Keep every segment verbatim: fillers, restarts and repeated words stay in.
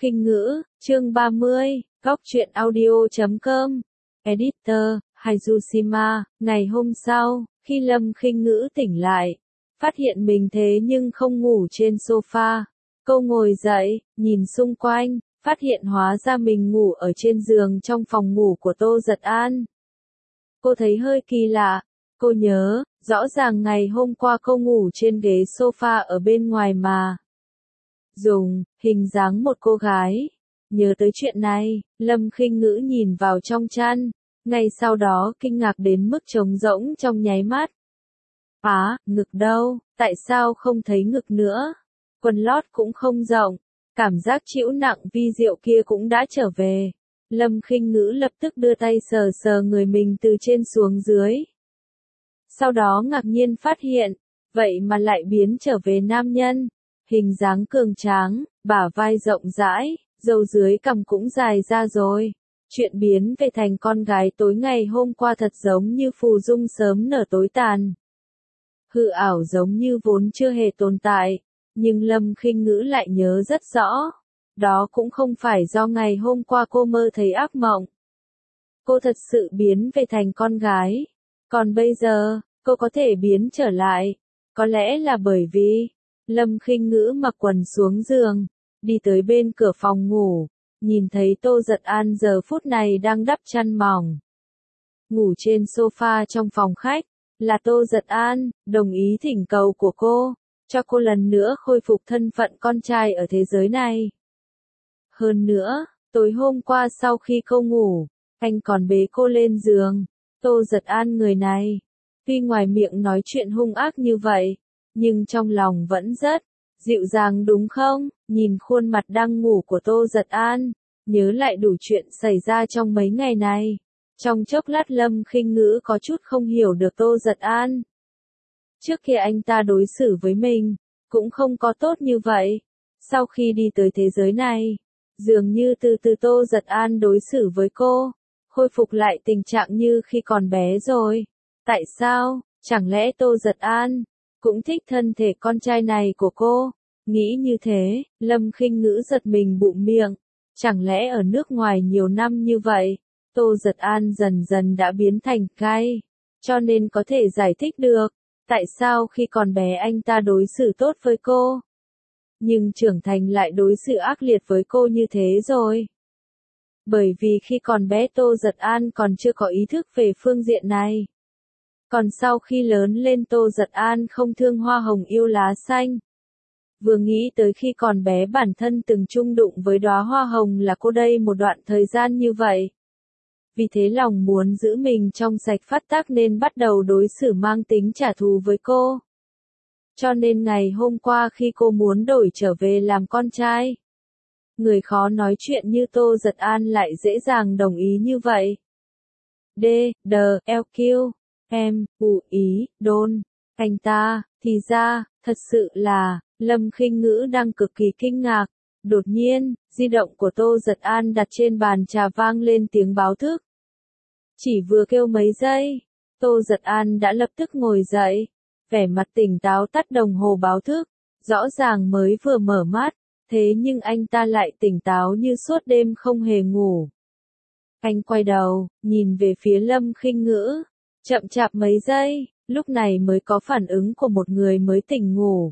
Khinh Ngữ, chương ba mươi, góc truyện audio chấm com. Editor, Hazushima. Ngày hôm sau, khi Lâm Khinh Ngữ tỉnh lại, phát hiện mình thế nhưng không ngủ trên sofa. Cô ngồi dậy, nhìn xung quanh, phát hiện hóa ra mình ngủ ở trên giường trong phòng ngủ của Tô Giật An. Cô thấy hơi kỳ lạ. Cô nhớ, rõ ràng ngày hôm qua cô ngủ trên ghế sofa ở bên ngoài mà. Dùng hình dáng một cô gái. Nhớ tới chuyện này, Lâm Khinh Ngữ nhìn vào trong chăn, ngay sau đó kinh ngạc đến mức trống rỗng trong nháy mắt. Á, ngực đâu, tại sao không thấy ngực nữa? Quần lót cũng không rộng, cảm giác chịu nặng vi diệu kia cũng đã trở về. Lâm Khinh Ngữ lập tức đưa tay sờ sờ người mình từ trên xuống dưới. Sau đó ngạc nhiên phát hiện, vậy mà lại biến trở về nam nhân. Hình dáng cường tráng, bả vai rộng rãi, râu dưới cằm cũng dài ra rồi. Chuyện biến về thành con gái tối ngày hôm qua thật giống như phù dung sớm nở tối tàn. Hư ảo giống như vốn chưa hề tồn tại, nhưng Lâm Khinh Ngữ lại nhớ rất rõ. Đó cũng không phải do ngày hôm qua cô mơ thấy ác mộng. Cô thật sự biến về thành con gái. Còn bây giờ, cô có thể biến trở lại. Có lẽ là bởi vì Lâm Khinh Ngữ mặc quần xuống giường, đi tới bên cửa phòng ngủ, nhìn thấy Tô Giật An giờ phút này đang đắp chăn mỏng. Ngủ trên sofa trong phòng khách, là Tô Giật An, đồng ý thỉnh cầu của cô, cho cô lần nữa khôi phục thân phận con trai ở thế giới này. Hơn nữa, tối hôm qua sau khi cô ngủ, anh còn bế cô lên giường. Tô Giật An người này, tuy ngoài miệng nói chuyện hung ác như vậy, nhưng trong lòng vẫn rất dịu dàng đúng không? Nhìn khuôn mặt đang ngủ của Tô Giật An, nhớ lại đủ chuyện xảy ra trong mấy ngày này. Trong chốc lát Lâm Khinh Ngữ có chút không hiểu được Tô Giật An. Trước kia anh ta đối xử với mình, cũng không có tốt như vậy. Sau khi đi tới thế giới này, dường như từ từ Tô Giật An đối xử với cô, khôi phục lại tình trạng như khi còn bé rồi. Tại sao? Chẳng lẽ Tô Giật An cũng thích thân thể con trai này của cô? Nghĩ như thế, Lâm Khinh Ngữ giật mình bụm miệng. Chẳng lẽ ở nước ngoài nhiều năm như vậy, Tô Giật An dần dần đã biến thành gay, cho nên có thể giải thích được, tại sao khi còn bé anh ta đối xử tốt với cô, nhưng trưởng thành lại đối xử ác liệt với cô như thế rồi. Bởi vì khi còn bé Tô Giật An còn chưa có ý thức về phương diện này. Còn sau khi lớn lên Tô Giật An không thương hoa hồng yêu lá xanh. Vừa nghĩ tới khi còn bé bản thân từng chung đụng với đóa hoa hồng là cô đây một đoạn thời gian như vậy. Vì thế lòng muốn giữ mình trong sạch phát tác nên bắt đầu đối xử mang tính trả thù với cô. Cho nên ngày hôm qua khi cô muốn đổi trở về làm con trai, người khó nói chuyện như Tô Giật An lại dễ dàng đồng ý như vậy. D, D, L, Q, M, U, Ý, Đôn, anh ta, thì ra, thật sự là, Lâm Khinh Ngữ đang cực kỳ kinh ngạc. Đột nhiên, di động của Tô Giật An đặt trên bàn trà vang lên tiếng báo thức. Chỉ vừa kêu mấy giây, Tô Giật An đã lập tức ngồi dậy, vẻ mặt tỉnh táo tắt đồng hồ báo thức, rõ ràng mới vừa mở mắt, thế nhưng anh ta lại tỉnh táo như suốt đêm không hề ngủ. Anh quay đầu, nhìn về phía Lâm Khinh Ngữ, chậm chạp mấy giây, lúc này mới có phản ứng của một người mới tỉnh ngủ.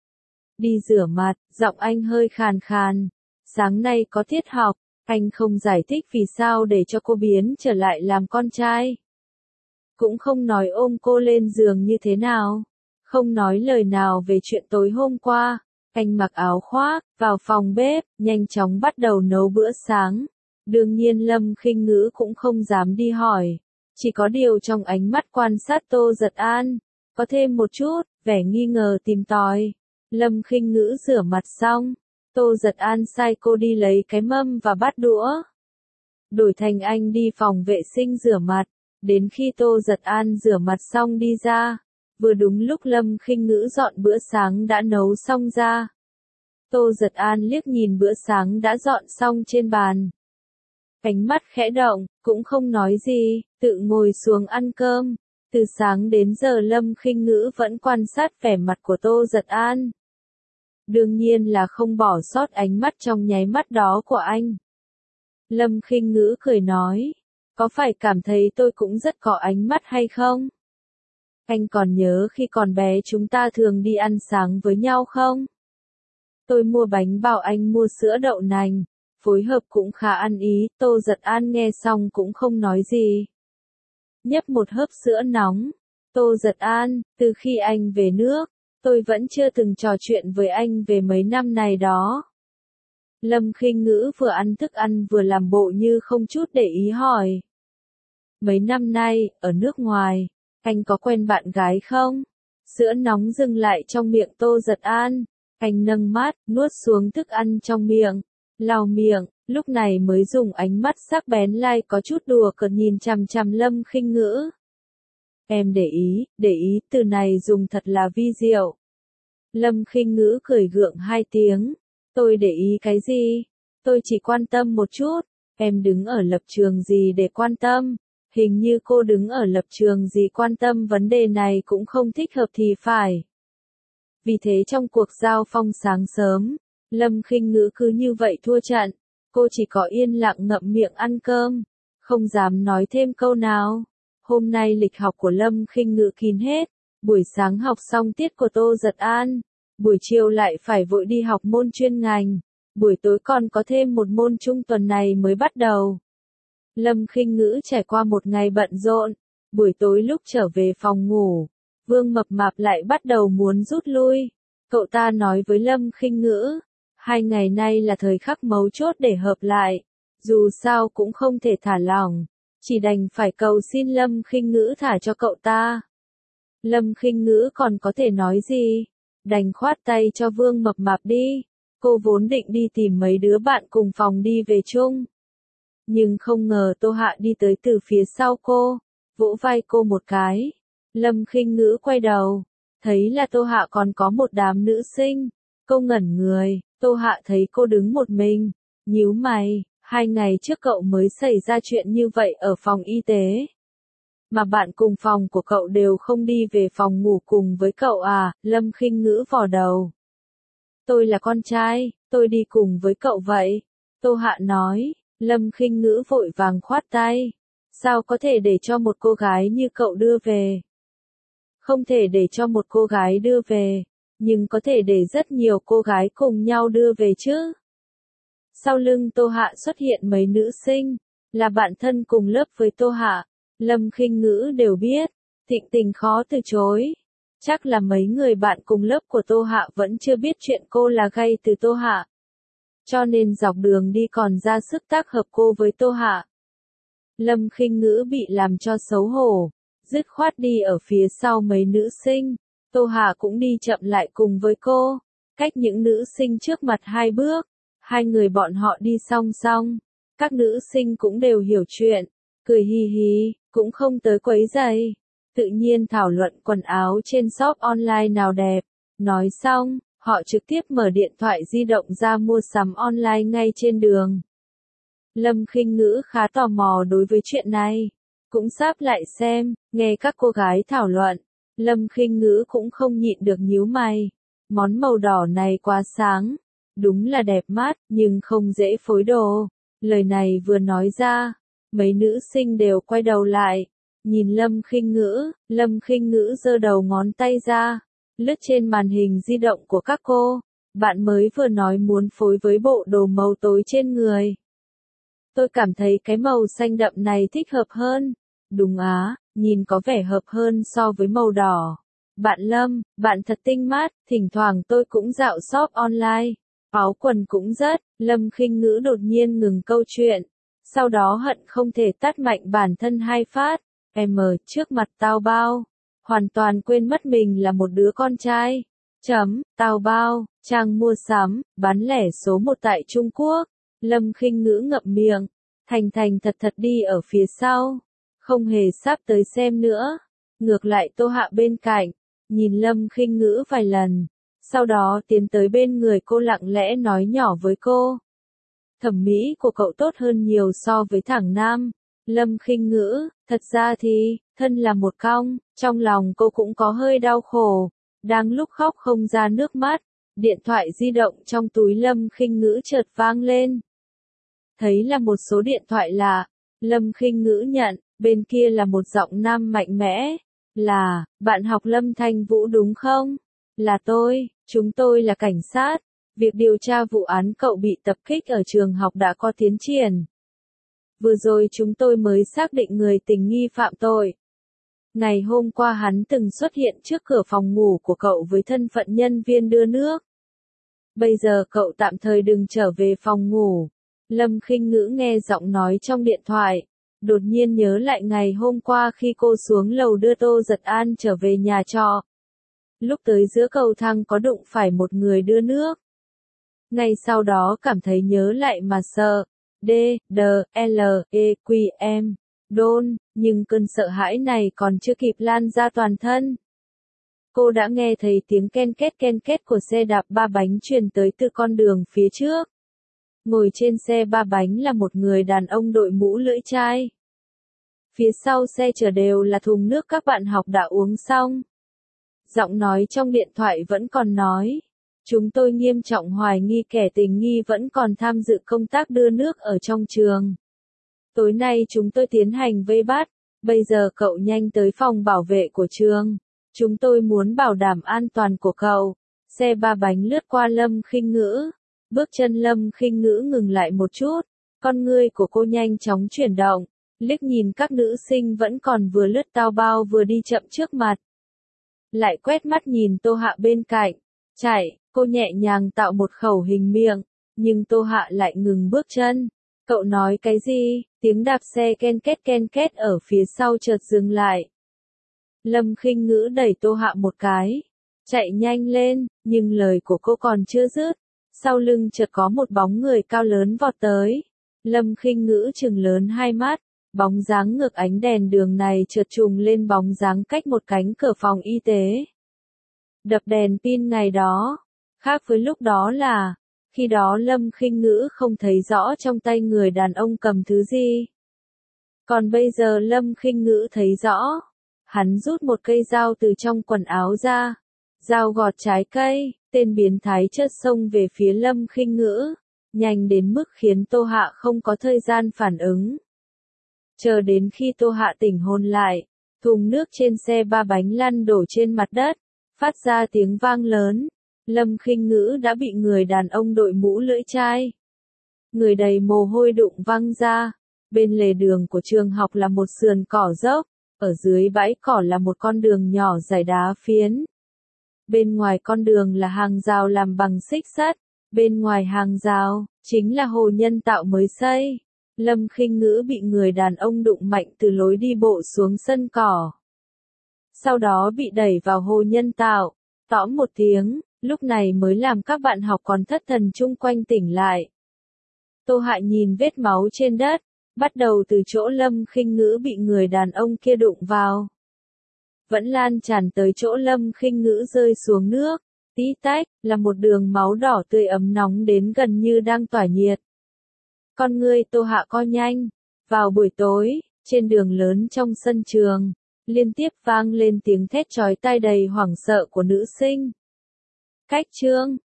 Đi rửa mặt, giọng anh hơi khàn khàn. Sáng nay có tiết học, anh không giải thích vì sao để cho cô biến trở lại làm con trai. Cũng không nói ôm cô lên giường như thế nào. Không nói lời nào về chuyện tối hôm qua. Anh mặc áo khoác, vào phòng bếp, nhanh chóng bắt đầu nấu bữa sáng. Đương nhiên Lâm Khinh Ngữ cũng không dám đi hỏi. Chỉ có điều trong ánh mắt quan sát Tô Giật An, có thêm một chút, vẻ nghi ngờ tìm tòi. Lâm Khinh Ngữ rửa mặt xong, Tô Giật An sai cô đi lấy cái mâm và bát đũa. Đổi thành anh đi phòng vệ sinh rửa mặt, đến khi Tô Giật An rửa mặt xong đi ra, vừa đúng lúc Lâm Khinh Ngữ dọn bữa sáng đã nấu xong ra. Tô Giật An liếc nhìn bữa sáng đã dọn xong trên bàn. Ánh mắt khẽ động, cũng không nói gì, tự ngồi xuống ăn cơm. Từ sáng đến giờ Lâm Khinh Ngữ vẫn quan sát vẻ mặt của Tô Giật An. đương nhiên là không bỏ sót ánh mắt trong nháy mắt đó của anh. Lâm Khinh Ngữ cười nói, có phải cảm thấy tôi cũng rất có ánh mắt hay không? Anh còn nhớ khi còn bé chúng ta thường đi ăn sáng với nhau không? Tôi mua bánh bao anh mua sữa đậu nành, phối hợp cũng khá ăn ý, Tô Giật An nghe xong cũng không nói gì. Nhấp một hớp sữa nóng, Tô Giật An, từ khi anh về nước, tôi vẫn chưa từng trò chuyện với anh về mấy năm này đó. Lâm Khinh Ngữ vừa ăn thức ăn vừa làm bộ như không chút để ý hỏi. Mấy năm nay, ở nước ngoài, anh có quen bạn gái không? Sữa nóng dừng lại trong miệng Tô Giật An. Anh nâng mắt, nuốt xuống thức ăn trong miệng, lau miệng, lúc này mới dùng ánh mắt sắc bén lai có chút đùa cợt nhìn chằm chằm Lâm Khinh Ngữ. Em để ý, để ý, từ này dùng thật là vi diệu. Lâm Khinh Ngữ cười gượng hai tiếng. Tôi để ý cái gì? Tôi chỉ quan tâm một chút. Em đứng ở lập trường gì để quan tâm? Hình như cô đứng ở lập trường gì quan tâm vấn đề này cũng không thích hợp thì phải. Vì thế trong cuộc giao phong sáng sớm, Lâm Khinh Ngữ cứ như vậy thua trận. Cô chỉ có yên lặng ngậm miệng ăn cơm, không dám nói thêm câu nào. Hôm nay lịch học của Lâm Khinh Ngữ kín hết. Buổi sáng học xong tiết của Tô Giật An. Buổi chiều lại phải vội đi học môn chuyên ngành. Buổi tối còn có thêm một môn trung tuần này mới bắt đầu. Lâm Khinh Ngữ trải qua một ngày bận rộn. Buổi tối lúc trở về phòng ngủ, Vương Mập Mạp lại bắt đầu muốn rút lui. Cậu ta nói với Lâm Khinh Ngữ, hai ngày nay là thời khắc mấu chốt để hợp lại. Dù sao cũng không thể thả lỏng, chỉ đành phải cầu xin Lâm Khinh Ngữ thả cho cậu ta. Lâm Khinh Ngữ còn có thể nói gì? Đành khoát tay cho Vương Mập Mạp đi. Cô vốn định đi tìm mấy đứa bạn cùng phòng đi về chung. Nhưng không ngờ Tô Hạ đi tới từ phía sau cô, vỗ vai cô một cái. Lâm Khinh Ngữ quay đầu, thấy là Tô Hạ còn có một đám nữ sinh. Cô ngẩn người, Tô Hạ thấy cô đứng một mình, nhíu mày, hai ngày trước cậu mới xảy ra chuyện như vậy ở phòng y tế. Mà bạn cùng phòng của cậu đều không đi về phòng ngủ cùng với cậu à? Lâm Khinh Ngữ vò đầu. Tôi là con trai, tôi đi cùng với cậu vậy. Tô Hạ nói. Lâm Khinh Ngữ vội vàng khoát tay. Sao có thể để cho một cô gái như cậu đưa về? Không thể để cho một cô gái đưa về, nhưng có thể để rất nhiều cô gái cùng nhau đưa về chứ. Sau lưng Tô Hạ xuất hiện mấy nữ sinh, là bạn thân cùng lớp với Tô Hạ. Lâm Khinh Ngữ đều biết, Thịnh Tình khó từ chối. Chắc là mấy người bạn cùng lớp của Tô Hạ vẫn chưa biết chuyện cô là gay từ Tô Hạ. Cho nên dọc đường đi còn ra sức tác hợp cô với Tô Hạ. Lâm Khinh Ngữ bị làm cho xấu hổ, dứt khoát đi ở phía sau mấy nữ sinh. Tô Hạ cũng đi chậm lại cùng với cô, cách những nữ sinh trước mặt hai bước. Hai người bọn họ đi song song. Các nữ sinh cũng đều hiểu chuyện, cười hi hi, cũng không tới quấy rầy. Tự nhiên thảo luận quần áo trên shop online nào đẹp. Nói xong, họ trực tiếp mở điện thoại di động ra mua sắm online ngay trên đường. Lâm Khinh Ngữ khá tò mò đối với chuyện này, cũng sáp lại xem, nghe các cô gái thảo luận. Lâm Khinh Ngữ cũng không nhịn được nhíu mày. Món màu đỏ này quá sáng, đúng là đẹp mắt, nhưng không dễ phối đồ. Lời này vừa nói ra, mấy nữ sinh đều quay đầu lại, nhìn Lâm Khinh Ngữ. Lâm Khinh Ngữ giơ đầu ngón tay ra, lướt trên màn hình di động của các cô. Bạn mới vừa nói muốn phối với bộ đồ màu tối trên người. Tôi cảm thấy cái màu xanh đậm này thích hợp hơn. Đúng á, nhìn có vẻ hợp hơn so với màu đỏ. Bạn Lâm, bạn thật tinh mắt, thỉnh thoảng tôi cũng dạo shop online. Áo quần cũng rất. Lâm Khinh Ngữ đột nhiên ngừng câu chuyện. Sau đó hận không thể tát mạnh bản thân hai phát. Em ở trước mặt tao bao. Hoàn toàn quên mất mình là một đứa con trai. Chấm, tao bao, trang mua sắm, bán lẻ số một tại Trung Quốc. Lâm Khinh Ngữ ngậm miệng, thành thành thật thật đi ở phía sau, không hề sắp tới xem nữa. Ngược lại Tô Hạ bên cạnh, nhìn Lâm Khinh Ngữ vài lần, sau đó tiến tới bên người cô lặng lẽ nói nhỏ với cô. Thẩm mỹ của cậu tốt hơn nhiều so với thẳng nam. Lâm Khinh Ngữ, thật ra thì, thân là một cong, trong lòng cô cũng có hơi đau khổ, đang lúc khóc không ra nước mắt. Điện thoại di động trong túi Lâm Khinh Ngữ chợt vang lên. Thấy là một số điện thoại lạ, Lâm Khinh Ngữ nhận, bên kia là một giọng nam mạnh mẽ. Là, bạn học Lâm Thanh Vũ đúng không? Là tôi, chúng tôi là cảnh sát. Việc điều tra vụ án cậu bị tập kích ở trường học đã có tiến triển. Vừa rồi chúng tôi mới xác định người tình nghi phạm tội. Ngày hôm qua hắn từng xuất hiện trước cửa phòng ngủ của cậu với thân phận nhân viên đưa nước. Bây giờ cậu tạm thời đừng trở về phòng ngủ. Lâm Khinh Ngữ nghe giọng nói trong điện thoại, đột nhiên nhớ lại ngày hôm qua khi cô xuống lầu đưa Tô Giật An trở về nhà trọ. Lúc tới giữa cầu thang có đụng phải một người đưa nước. Ngay sau đó cảm thấy nhớ lại mà sợ. D, D, L, E, Q, M. Đôn, nhưng cơn sợ hãi này còn chưa kịp lan ra toàn thân. Cô đã nghe thấy tiếng ken két ken két của xe đạp ba bánh truyền tới từ con đường phía trước. Ngồi trên xe ba bánh là một người đàn ông đội mũ lưỡi chai. Phía sau xe chở đều là thùng nước các bạn học đã uống xong. Giọng nói trong điện thoại vẫn còn nói. Chúng tôi nghiêm trọng hoài nghi kẻ tình nghi vẫn còn tham dự công tác đưa nước ở trong trường. Tối nay chúng tôi tiến hành vây bắt. Bây giờ cậu nhanh tới phòng bảo vệ của trường. Chúng tôi muốn bảo đảm an toàn của cậu. Xe ba bánh lướt qua Lâm Khinh Ngữ. Bước chân Lâm Khinh Ngữ ngừng lại một chút. Con ngươi của cô nhanh chóng chuyển động. Liếc nhìn các nữ sinh vẫn còn vừa lướt tao bao vừa đi chậm trước mặt. Lại quét mắt nhìn Tô Hạ bên cạnh. Chạy, cô nhẹ nhàng tạo một khẩu hình miệng. Nhưng Tô Hạ lại ngừng bước chân. Cậu nói cái gì? Tiếng đạp xe ken két ken két ở phía sau chợt dừng lại. Lâm Khinh Ngữ đẩy Tô Hạ một cái. Chạy nhanh lên, nhưng lời của cô còn chưa dứt. Sau lưng chợt có một bóng người cao lớn vọt tới. Lâm Khinh Ngữ trừng lớn hai mắt. Bóng dáng ngược ánh đèn đường này chợt trùng lên bóng dáng cách một cánh cửa phòng y tế. Đập đèn pin ngày đó. Khác với lúc đó là, khi đó Lâm Khinh Ngữ không thấy rõ trong tay người đàn ông cầm thứ gì. Còn bây giờ Lâm Khinh Ngữ thấy rõ. Hắn rút một cây dao từ trong quần áo ra. Dao gọt trái cây, tên biến thái chợt xông về phía Lâm Khinh Ngữ. Nhanh đến mức khiến Tô Hạ không có thời gian phản ứng. Chờ đến khi Tô Hạ tỉnh hồn lại, thùng nước trên xe ba bánh lăn đổ trên mặt đất, phát ra tiếng vang lớn. Lâm Khinh Ngữ đã bị người đàn ông đội mũ lưỡi chai. Người đầy mồ hôi đụng văng ra. Bên lề đường của trường học là một sườn cỏ dốc, ở dưới bãi cỏ là một con đường nhỏ dải đá phiến. Bên ngoài con đường là hàng rào làm bằng xích sắt, bên ngoài hàng rào, chính là hồ nhân tạo mới xây. Lâm Khinh Ngữ bị người đàn ông đụng mạnh từ lối đi bộ xuống sân cỏ. Sau đó bị đẩy vào hồ nhân tạo, tõm một tiếng, lúc này mới làm các bạn học còn thất thần chung quanh tỉnh lại. Tô Hạ nhìn vết máu trên đất, bắt đầu từ chỗ Lâm Khinh Ngữ bị người đàn ông kia đụng vào. Vẫn lan tràn tới chỗ Lâm Khinh Ngữ rơi xuống nước, tí tách, là một đường máu đỏ tươi ấm nóng đến gần như đang tỏa nhiệt. Con ngươi Tô Hạ co nhanh. Vào buổi tối, trên đường lớn trong sân trường, liên tiếp vang lên tiếng thét chói tai đầy hoảng sợ của nữ sinh. Cách chương